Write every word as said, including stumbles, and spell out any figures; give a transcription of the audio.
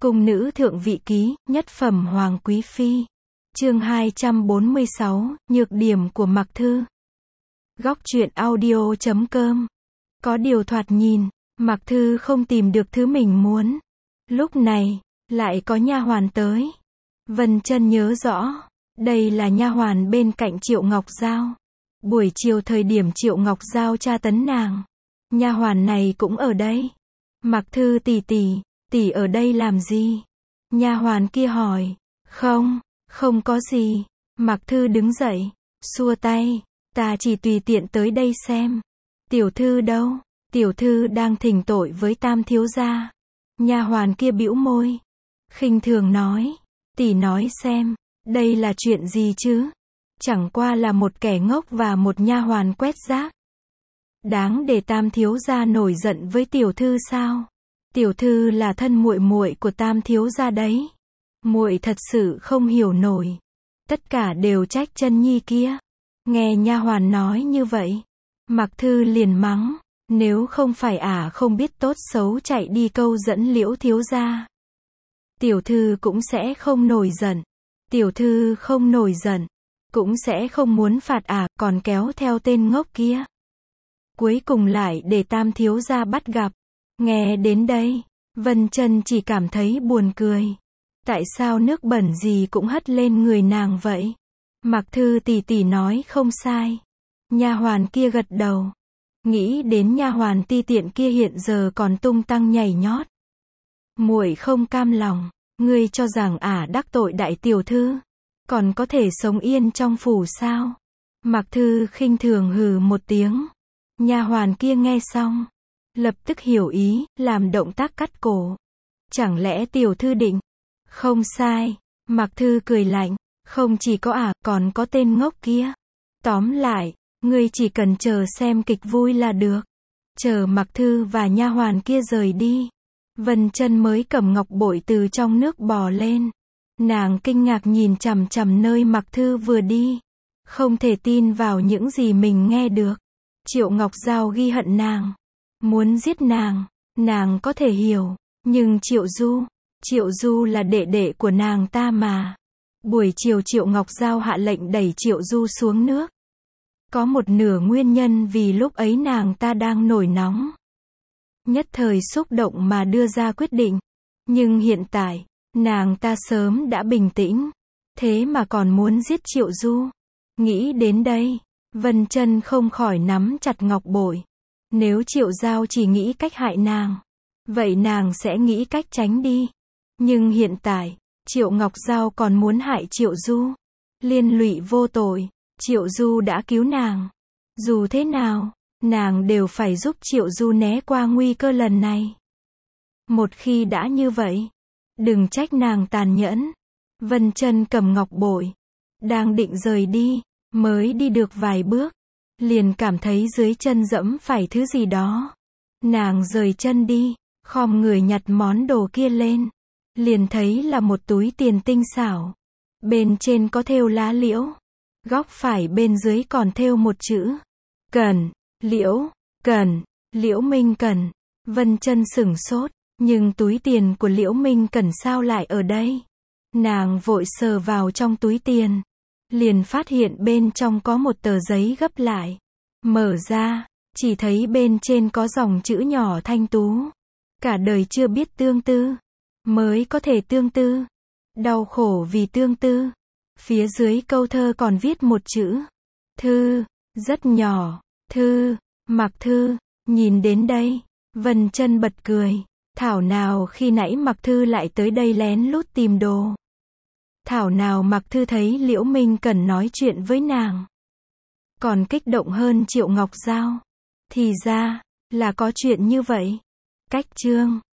Cung nữ thượng vị ký, nhất phẩm hoàng quý phi. Chương hai trăm bốn mươi sáu, nhược điểm của Mạc Thư. Góc truyện audio chấm com. Có điều thoạt nhìn, Mạc Thư không tìm được thứ mình muốn. Lúc này, lại có nha hoàn tới. Vân Chân nhớ rõ, đây là nha hoàn bên cạnh Triệu Ngọc Giao. Buổi chiều thời điểm Triệu Ngọc Giao tra tấn nàng, nha hoàn này cũng ở đây. Mạc Thư tỷ tỷ, tỷ ở đây làm gì? Nha hoàn kia hỏi. Không, không có gì. Mạc Thư đứng dậy, xua tay, ta chỉ tùy tiện tới đây xem. Tiểu thư đâu? Tiểu thư đang thỉnh tội với Tam thiếu gia. Nha hoàn kia bĩu môi, khinh thường nói, tỷ nói xem, đây là chuyện gì chứ? Chẳng qua là một kẻ ngốc và một nha hoàn quét rác. Đáng để Tam thiếu gia nổi giận với tiểu thư sao? Tiểu thư là thân muội muội của Tam thiếu gia đấy. Muội thật sự không hiểu nổi. Tất cả đều trách Chân Nhi kia. Nghe nha hoàn nói như vậy, Mạc Thư liền mắng, nếu không phải ả à không biết tốt xấu chạy đi câu dẫn Liễu thiếu gia, tiểu thư cũng sẽ không nổi giận. Tiểu thư không nổi giận, cũng sẽ không muốn phạt ả, à, còn kéo theo tên ngốc kia. Cuối cùng lại để Tam thiếu gia bắt gặp. Nghe đến đây, Vân Chân chỉ cảm thấy buồn cười. Tại sao nước bẩn gì cũng hất lên người nàng vậy? Mạc Thư tỷ tỷ nói không sai. Nha hoàn kia gật đầu. Nghĩ đến nha hoàn ti tiện kia hiện giờ còn tung tăng nhảy nhót. Muội không cam lòng, ngươi cho rằng ả đắc tội đại tiểu thư, còn có thể sống yên trong phủ sao? Mạc Thư khinh thường hừ một tiếng. Nha hoàn kia nghe xong, lập tức hiểu ý, làm động tác cắt cổ. Chẳng lẽ tiểu thư định? Không sai. Mạc Thư cười lạnh, không chỉ có ả, còn có tên ngốc kia. Tóm lại, ngươi chỉ cần chờ xem kịch vui là được. Chờ Mạc Thư và nha hoàn kia rời đi, Vân Chân mới cầm ngọc bội từ trong nước bò lên. Nàng kinh ngạc nhìn chằm chằm nơi Mạc Thư vừa đi, không thể tin vào những gì mình nghe được. Triệu Ngọc Giao ghi hận nàng, muốn giết nàng, nàng có thể hiểu, nhưng Triệu Du, Triệu Du là đệ đệ của nàng ta mà. Buổi chiều Triệu Ngọc Giao hạ lệnh đẩy Triệu Du xuống nước. Có một nửa nguyên nhân vì lúc ấy nàng ta đang nổi nóng, nhất thời xúc động mà đưa ra quyết định. Nhưng hiện tại, nàng ta sớm đã bình tĩnh, thế mà còn muốn giết Triệu Du. Nghĩ đến đây, Vân Chân không khỏi nắm chặt ngọc bội. Nếu Triệu Giao chỉ nghĩ cách hại nàng, vậy nàng sẽ nghĩ cách tránh đi. Nhưng hiện tại, Triệu Ngọc Giao còn muốn hại Triệu Du. Liên lụy vô tội, Triệu Du đã cứu nàng. Dù thế nào, nàng đều phải giúp Triệu Du né qua nguy cơ lần này. Một khi đã như vậy, đừng trách nàng tàn nhẫn. Vân Chân cầm ngọc bội, đang định rời đi, mới đi được vài bước, liền cảm thấy dưới chân dẫm phải thứ gì đó. Nàng rời chân đi, khom người nhặt món đồ kia lên, liền thấy là một túi tiền tinh xảo. Bên trên có thêu lá liễu, góc phải bên dưới còn thêu một chữ Cẩn, Liễu, Cẩn, Liễu Minh Cẩn. Vân Chân sửng sốt, nhưng túi tiền của Liễu Minh Cẩn sao lại ở đây? Nàng vội sờ vào trong túi tiền, liền phát hiện bên trong có một tờ giấy gấp lại. Mở ra, chỉ thấy bên trên có dòng chữ nhỏ thanh tú. Cả đời chưa biết tương tư, mới có thể tương tư. Đau khổ vì tương tư. Phía dưới câu thơ còn viết một chữ Thư, rất nhỏ. Thư, Mạc Thư. Nhìn đến đây, Vân Chân bật cười. Thảo nào khi nãy Mạc Thư lại tới đây lén lút tìm đồ. Thảo nào Mạc Thư thấy Liễu Minh Cẩn nói chuyện với nàng, còn kích động hơn Triệu Ngọc Giao. Thì ra, là có chuyện như vậy. Cách chương